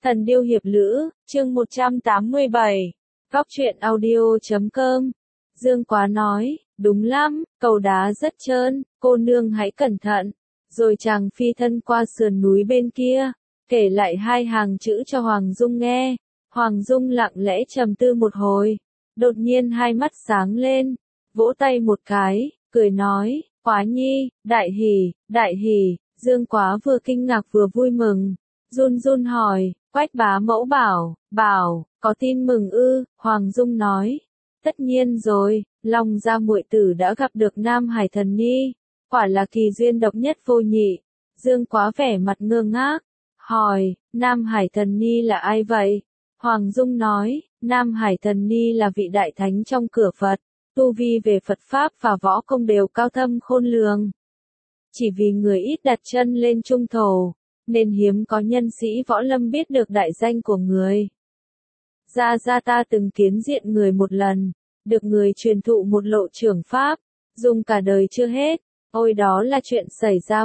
Thần điêu hiệp lữ, chương 187. Góc truyện audio.com. Dương Quá nói, đúng lắm, cầu đá rất trơn, cô nương hãy cẩn thận. Rồi chàng phi thân qua sườn núi bên kia, kể lại hai hàng chữ cho Hoàng Dung nghe. Hoàng Dung lặng lẽ trầm tư một hồi, đột nhiên hai mắt sáng lên, vỗ tay một cái, cười nói, Quá nhi, đại hỉ, đại hỉ. Dương Quá vừa kinh ngạc vừa vui mừng, run run hỏi, Quách bá mẫu bảo, có tin mừng ư? Hoàng Dung nói, tất nhiên rồi, Long gia muội tử đã gặp được Nam Hải thần ni, quả là kỳ duyên độc nhất vô nhị. Dương Quá vẻ mặt ngơ ngác, hỏi, Nam Hải thần ni là ai vậy? Hoàng Dung nói, Nam Hải thần ni là vị đại thánh trong cửa Phật, tu vi về Phật Pháp và võ công đều cao thâm khôn lường. Chỉ vì người ít đặt chân lên trung thổ, nên hiếm có nhân sĩ võ lâm biết được đại danh của người. Gia ta từng kiến diện người một lần, được người truyền thụ một lộ trưởng pháp, dùng cả đời chưa hết. Ôi đó là chuyện xảy ra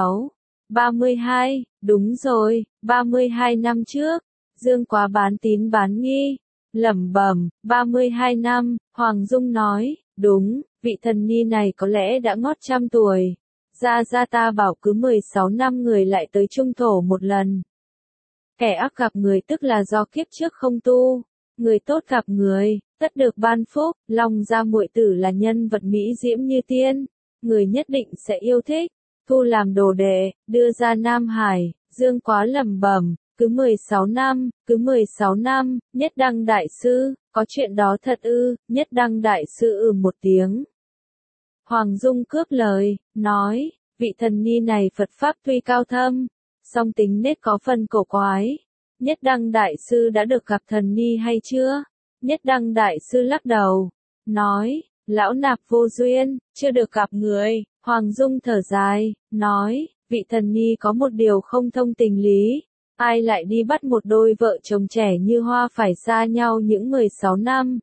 32, đúng rồi, 32 năm trước. Dương Quá bán tín bán nghi, lẩm bẩm, 32 năm. Hoàng Dung nói, đúng, vị thần ni này có lẽ đã ngót 100 tuổi. Gia ta bảo cứ 16 năm người lại tới trung thổ một lần. Kẻ ác gặp người tức là do kiếp trước không tu, người tốt gặp người, tất được ban phúc. Long gia muội tử là nhân vật mỹ diễm như tiên, người nhất định sẽ yêu thích, thu làm đồ đệ, đưa ra Nam Hải. Dương Quá lẩm bẩm, cứ 16 năm, Nhất Đăng đại sư, có chuyện đó thật ư? Nhất Đăng đại sư một tiếng. Hoàng Dung cướp lời, nói, vị thần ni này Phật Pháp tuy cao thâm, song tính nết có phần cổ quái. Nhất Đăng đại sư đã được gặp thần ni hay chưa? Nhất Đăng đại sư lắc đầu, nói, lão nạp vô duyên, chưa được gặp người. Hoàng Dung thở dài, nói, vị thần ni có một điều không thông tình lý, ai lại đi bắt một đôi vợ chồng trẻ như hoa phải xa nhau những 16 năm.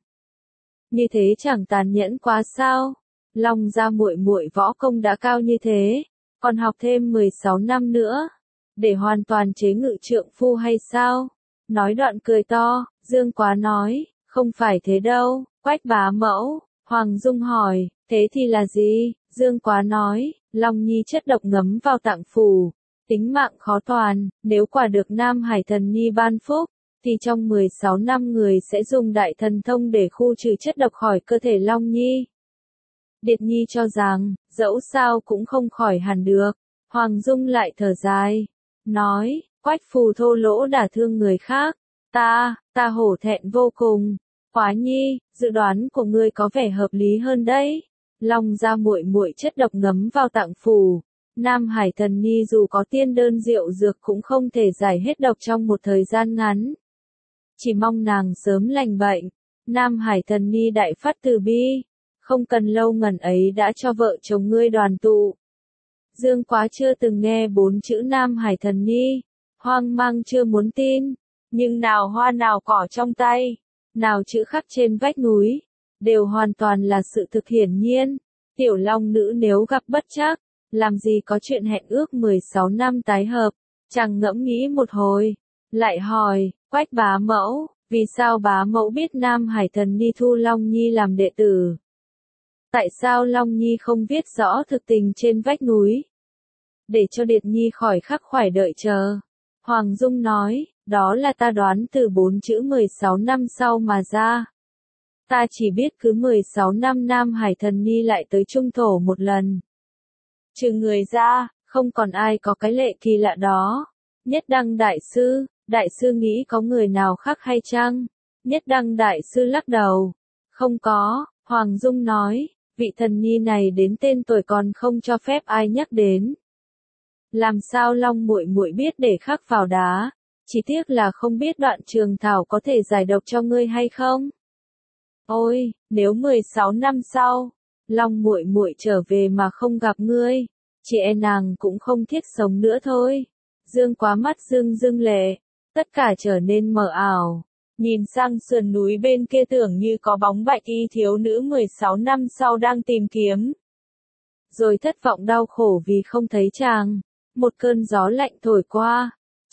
Như thế chẳng tàn nhẫn quá sao? Long gia muội muội võ công đã cao như thế, còn học thêm 16 năm nữa, để hoàn toàn chế ngự trượng phu hay sao? Nói đoạn cười to. Dương Quá nói, không phải thế đâu, Quách bá mẫu. Hoàng Dung hỏi, thế thì là gì? Dương Quá nói, Long nhi chất độc ngấm vào tạng phủ, tính mạng khó toàn, nếu quả được Nam Hải thần ni ban phúc, thì trong 16 năm người sẽ dùng đại thần thông để khu trừ chất độc khỏi cơ thể Long nhi. Điệt nhi cho rằng, dẫu sao cũng không khỏi hẳn được. Hoàng Dung lại thở dài, nói, Quách phù thô lỗ đả thương người khác, ta hổ thẹn vô cùng. Quá nhi, dự đoán của ngươi có vẻ hợp lý hơn đấy. Long gia muội muội chất độc ngấm vào tạng phủ, Nam Hải thần ni dù có tiên đơn diệu dược cũng không thể giải hết độc trong một thời gian ngắn. Chỉ mong nàng sớm lành bệnh. Nam Hải thần ni đại phát từ bi, không cần lâu ngần ấy đã cho vợ chồng ngươi đoàn tụ. Dương Quá chưa từng nghe 4 chữ Nam Hải thần ni, hoang mang chưa muốn tin, nhưng nào hoa nào cỏ trong tay, nào chữ khắc trên vách núi, đều hoàn toàn là sự thực hiển nhiên. Tiểu Long nữ nếu gặp bất trắc, làm gì có chuyện hẹn ước 16 năm tái hợp. Chàng ngẫm nghĩ một hồi, lại hỏi, Quách bá mẫu, vì sao bá mẫu biết Nam Hải thần ni thu Long nhi làm đệ tử? Tại sao Long nhi không viết rõ thực tình trên vách núi, để cho Điệt nhi khỏi khắc khoải đợi chờ? Hoàng Dung nói, đó là ta đoán từ 4 chữ 16 năm sau mà ra. Ta chỉ biết cứ 16 năm Nam Hải thần ni lại tới trung thổ một lần. Trừ người ra, không còn ai có cái lệ kỳ lạ đó. Nhất Đăng đại sư nghĩ có người nào khác hay chăng? Nhất Đăng đại sư lắc đầu, không có. Hoàng Dung nói, vị thần ni này đến tên tuổi còn không cho phép ai nhắc đến. Làm sao Long muội muội biết để khắc vào đá? Chỉ tiếc là không biết đoạn trường thảo có thể giải độc cho ngươi hay không? Ôi, nếu 16 năm sau, Long muội muội trở về mà không gặp ngươi, chị e nàng cũng không thiết sống nữa thôi. Dương Quá mắt rưng lệ, tất cả trở nên mờ ảo. Nhìn sang sườn núi bên kia tưởng như có bóng bạch y thiếu nữ 16 năm sau đang tìm kiếm. Rồi thất vọng đau khổ vì không thấy chàng. Một cơn gió lạnh thổi qua,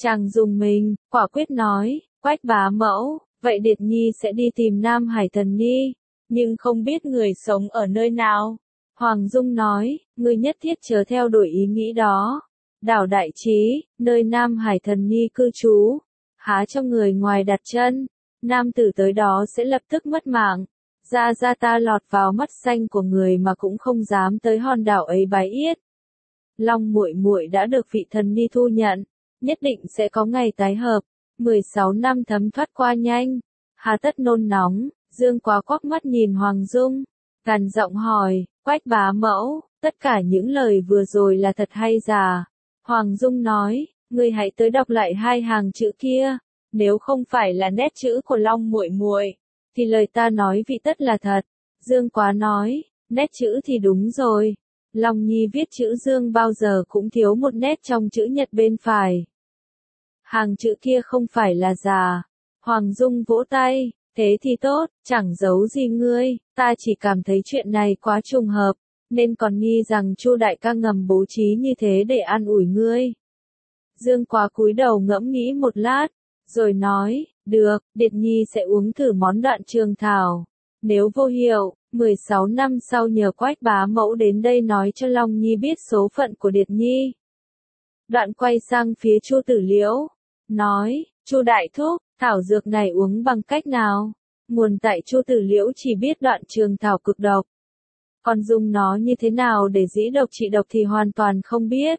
Chàng dùng mình, quả quyết nói, Quách bá mẫu, vậy Điệt Nhi sẽ đi tìm Nam Hải Thần Ni, nhưng không biết người sống ở nơi nào. Hoàng Dung nói, ngươi nhất thiết chớ theo đuổi ý nghĩ đó. Đảo Đại Trí, nơi Nam Hải Thần Ni cư trú, há cho người ngoài đặt chân, nam tử tới đó sẽ lập tức mất mạng. Ra ta lọt vào mắt xanh của người mà cũng không dám tới hòn đảo ấy bái yết. Long muội muội đã được vị thần ni thu nhận, nhất định sẽ có ngày tái hợp. 16 năm thấm thoát qua nhanh, hà tất nôn nóng. Dương Quá quắc mắt nhìn Hoàng Dung, gằn giọng hỏi, Quách bá mẫu, tất cả những lời vừa rồi là thật hay giả? Hoàng Dung nói, ngươi hãy tới đọc lại hai hàng chữ kia, nếu không phải là nét chữ của Long muội muội, thì lời ta nói vị tất là thật. Dương Quá nói, nét chữ thì đúng rồi. Long Nhi viết chữ Dương bao giờ cũng thiếu một nét trong chữ nhật bên phải. Hàng chữ kia không phải là giả. Hoàng Dung vỗ tay, thế thì tốt, chẳng giấu gì ngươi, ta chỉ cảm thấy chuyện này quá trùng hợp, nên còn nghi rằng Chu đại ca ngầm bố trí như thế để an ủi ngươi. Dương Quá cúi đầu ngẫm nghĩ một lát, rồi nói, được, Điệt Nhi sẽ uống thử món Đoạn Trường Thảo. Nếu vô hiệu, 16 năm sau nhờ Quách bá mẫu đến đây nói cho Long Nhi biết số phận của Điệt Nhi. Đoạn quay sang phía Chu Tử Liễu, nói, Chu đại thúc, thảo dược này uống bằng cách nào? Nguồn tại Chu Tử Liễu chỉ biết Đoạn Trường Thảo cực độc. Còn dùng nó như thế nào để dĩ độc trị độc thì hoàn toàn không biết.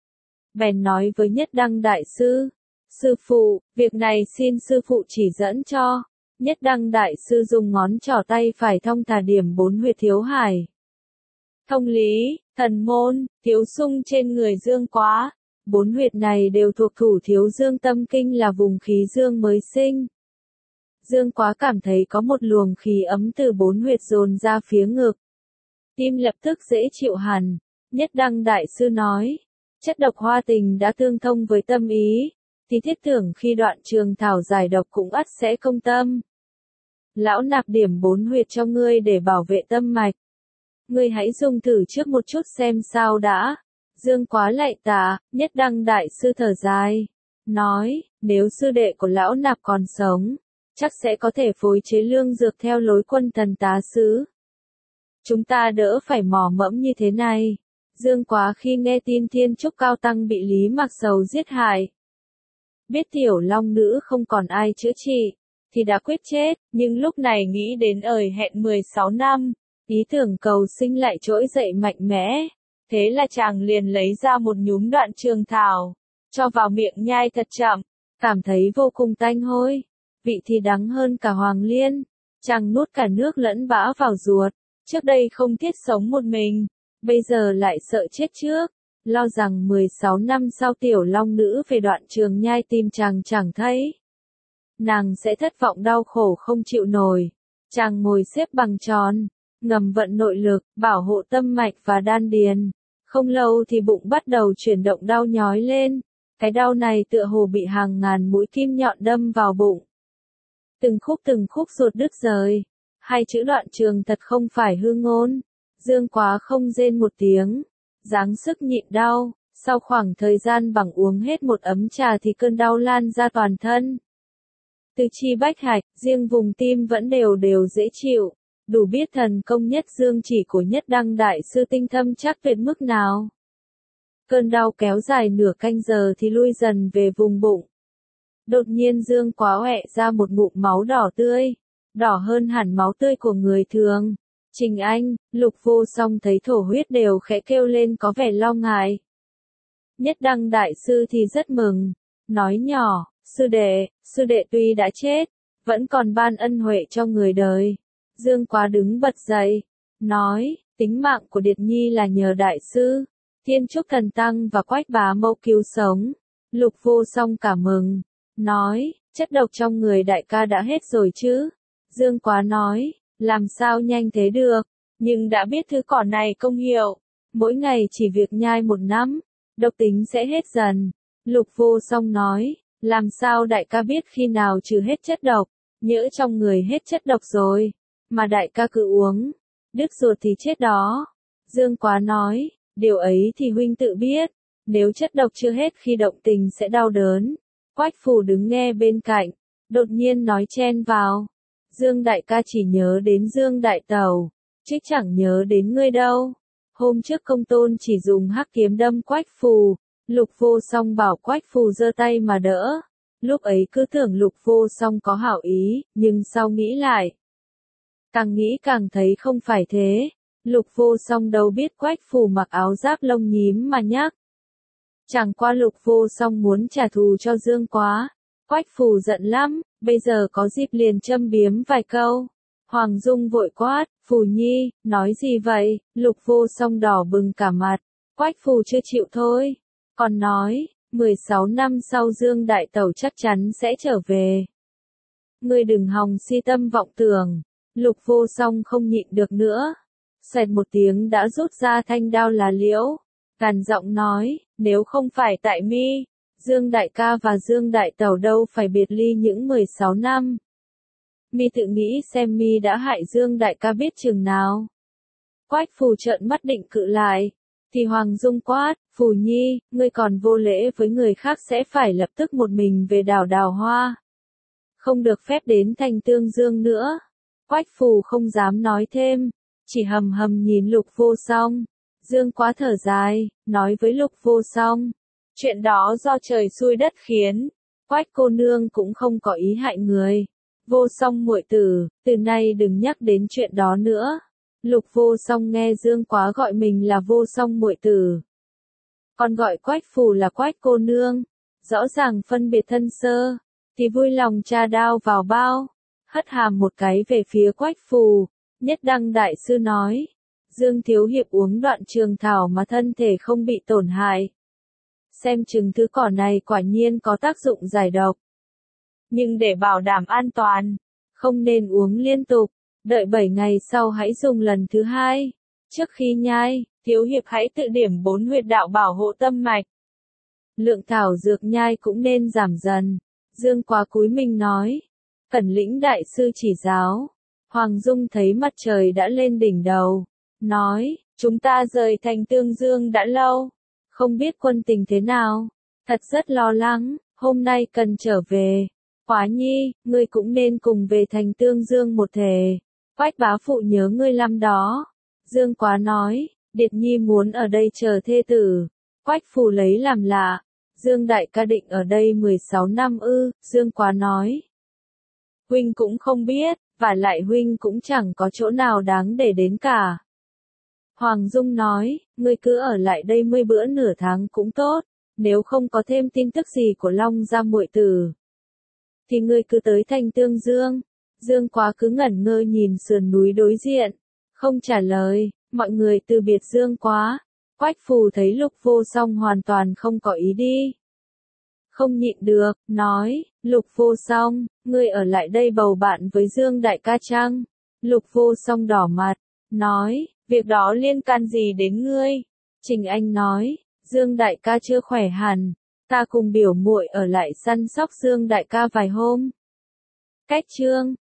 Bèn nói với Nhất Đăng đại sư, sư phụ, việc này xin sư phụ chỉ dẫn cho. Nhất Đăng đại sư dùng ngón trỏ tay phải thông thả điểm 4 huyệt thiếu hải. Thông lý, thần môn, thiếu sung trên người Dương Quá. 4 huyệt này đều thuộc thủ thiếu dương tâm kinh là vùng khí dương mới sinh. Dương Quá cảm thấy có một luồng khí ấm từ 4 huyệt dồn ra phía ngực. Tim lập tức dễ chịu hẳn. Nhất Đăng đại sư nói, chất độc hoa tình đã tương thông với tâm ý, thì thiết tưởng khi Đoạn Trường Thảo giải độc cũng ắt sẽ công tâm. Lão nạp điểm 4 huyệt cho ngươi để bảo vệ tâm mạch. Ngươi hãy dùng thử trước một chút xem sao đã. Dương Quá lạy tạ, Nhất Đăng đại sư thở dài, nói, nếu sư đệ của lão nạp còn sống, chắc sẽ có thể phối chế lương dược theo lối Quân Thần tá sứ. Chúng ta đỡ phải mò mẫm như thế này. Dương Quá khi nghe tin Thiên Trúc Cao Tăng bị Lý Mạc Sầu giết hại, biết Tiểu Long Nữ không còn ai chữa trị, thì đã quyết chết, nhưng lúc này nghĩ đến hẹn 16 năm, ý tưởng cầu sinh lại trỗi dậy mạnh mẽ. Thế là chàng liền lấy ra một nhúm Đoạn Trường Thảo, cho vào miệng nhai thật chậm, cảm thấy vô cùng tanh hôi, vị thì đắng hơn cả hoàng liên. Chàng nuốt cả nước lẫn bã vào ruột, trước đây không thiết sống một mình, bây giờ lại sợ chết trước, lo rằng 16 năm sau Tiểu Long Nữ về Đoạn Trường nhai tìm chàng chẳng thấy. Nàng sẽ thất vọng đau khổ không chịu nổi. Chàng ngồi xếp bằng tròn, ngầm vận nội lực, bảo hộ tâm mạch và đan điền. Không lâu thì bụng bắt đầu chuyển động đau nhói lên. Cái đau này tựa hồ bị hàng ngàn mũi kim nhọn đâm vào bụng. Từng khúc ruột đứt rời. Hai chữ Đoạn Trường thật không phải hư ngôn. Dương Quá không rên một tiếng, dáng sức nhịn đau. Sau khoảng thời gian bằng uống hết một ấm trà thì cơn đau lan ra toàn thân. Từ chi bách hạch, riêng vùng tim vẫn đều dễ chịu, đủ biết thần công nhất dương chỉ của Nhất Đăng đại sư tinh thâm chắc tuyệt mức nào. Cơn đau kéo dài nửa canh giờ thì lui dần về vùng bụng. Đột nhiên Dương Quá ọe ra một ngụm máu đỏ tươi, đỏ hơn hẳn máu tươi của người thường. Trình Anh, Lục Vô Song thấy thổ huyết đều khẽ kêu lên có vẻ lo ngại. Nhất Đăng đại sư thì rất mừng, nói nhỏ, sư đệ tuy đã chết, vẫn còn ban ân huệ cho người đời. Dương Quá đứng bật dậy, nói, tính mạng của Điệt Nhi là nhờ đại sư, Thiên Trúc Thần Tăng và Quách bá mẫu cứu sống. Lục Vô Song cảm mừng, nói, chất độc trong người đại ca đã hết rồi chứ? Dương Quá nói, làm sao nhanh thế được, nhưng đã biết thứ cỏ này công hiệu, mỗi ngày chỉ việc nhai một nắm, độc tính sẽ hết dần. Lục Vô Song nói, làm sao đại ca biết khi nào trừ hết chất độc, nhỡ trong người hết chất độc rồi, mà đại ca cứ uống, đứt ruột thì chết đó. Dương Quá nói, điều ấy thì huynh tự biết, nếu chất độc chưa hết khi động tình sẽ đau đớn, Quách Phù đứng nghe bên cạnh, đột nhiên nói chen vào. Dương đại ca chỉ nhớ đến Dương đại tẩu, chứ chẳng nhớ đến ngươi đâu. Hôm trước Công Tôn chỉ dùng hắc kiếm đâm Quách Phù, Lục Vô Song bảo Quách Phù giơ tay mà đỡ. Lúc ấy cứ tưởng Lục Vô Song có hảo ý, nhưng sau nghĩ lại, càng nghĩ càng thấy không phải thế. Lục Vô Song đâu biết Quách Phù mặc áo giáp lông nhím mà nhắc. Chẳng qua Lục Vô Song muốn trả thù cho Dương Quá. Quách Phù giận lắm, bây giờ có dịp liền châm biếm vài câu. Hoàng Dung vội quát, Phù Nhi, nói gì vậy? Lục Vô Song đỏ bừng cả mặt. Quách Phù chưa chịu thôi. Còn nói, 16 năm sau Dương Đại Tẩu chắc chắn sẽ trở về. Ngươi đừng hòng si tâm vọng tưởng. Lục Vô Song không nhịn được nữa. Xoẹt một tiếng đã rút ra thanh đao lá liễu. Gằn giọng nói, nếu không phải tại mi, Dương Đại ca và Dương Đại Tẩu đâu phải biệt ly những 16 năm. Mi tự nghĩ xem mi đã hại Dương Đại ca biết chừng nào. Quách Phù trợn mắt định cự lại. Thì Hoàng Dung quát, Phù Nhi, ngươi còn vô lễ với người khác sẽ phải lập tức một mình về đảo Đào Hoa. Không được phép đến thành Tương Dương nữa. Quách Phù không dám nói thêm, chỉ hầm hầm nhìn Lục Vô Song. Dương Quá thở dài, nói với Lục Vô Song. Chuyện đó do trời xui đất khiến. Quách cô nương cũng không có ý hại người. Vô Song muội tử, từ nay đừng nhắc đến chuyện đó nữa. Lục Vô Song nghe Dương Quá gọi mình là Vô Song muội tử, còn gọi Quách Phù là Quách cô nương, rõ ràng phân biệt thân sơ, thì vui lòng tra đao vào bao, hất hàm một cái về phía Quách Phù. Nhất Đăng đại sư nói, Dương thiếu hiệp uống đoạn trường thảo mà thân thể không bị tổn hại. Xem chừng thứ cỏ này quả nhiên có tác dụng giải độc. Nhưng để bảo đảm an toàn, không nên uống liên tục, đợi 7 ngày sau hãy dùng lần thứ hai. Trước khi nhai, thiếu hiệp hãy tự điểm 4 huyệt đạo bảo hộ tâm mạch. Lượng thảo dược nhai cũng nên giảm dần. Dương Quá cúi mình nói, cẩn lĩnh đại sư chỉ giáo. Hoàng Dung thấy mặt trời đã lên đỉnh đầu, nói, chúng ta rời thành Tương Dương đã lâu, không biết quân tình thế nào, thật rất lo lắng, hôm nay cần trở về. Quá Nhi, ngươi cũng nên cùng về thành Tương Dương một thể. Quách bá phụ nhớ ngươi lắm đó. Dương Quá nói, Điệt Nhi muốn ở đây chờ thê tử. Quách Phù lấy làm lạ. Dương đại ca định ở đây 16 năm ư? Dương Quá nói. Huynh cũng không biết, và lại huynh cũng chẳng có chỗ nào đáng để đến cả. Hoàng Dung nói, ngươi cứ ở lại đây 10 bữa nửa tháng cũng tốt, nếu không có thêm tin tức gì của Long gia muội tử, thì ngươi cứ tới thành Tương Dương. Dương Quá cứ ngẩn ngơ nhìn sườn núi đối diện, không trả lời. Mọi người từ biệt Dương Quá. Quách Phù thấy Lục Vô Song hoàn toàn không có ý đi, không nhịn được, nói, Lục Vô Song, ngươi ở lại đây bầu bạn với Dương đại ca chăng? Lục Vô Song đỏ mặt, nói, việc đó liên can gì đến ngươi? Trình Anh nói, Dương đại ca chưa khỏe hẳn, ta cùng biểu muội ở lại săn sóc Dương đại ca vài hôm. Cách chương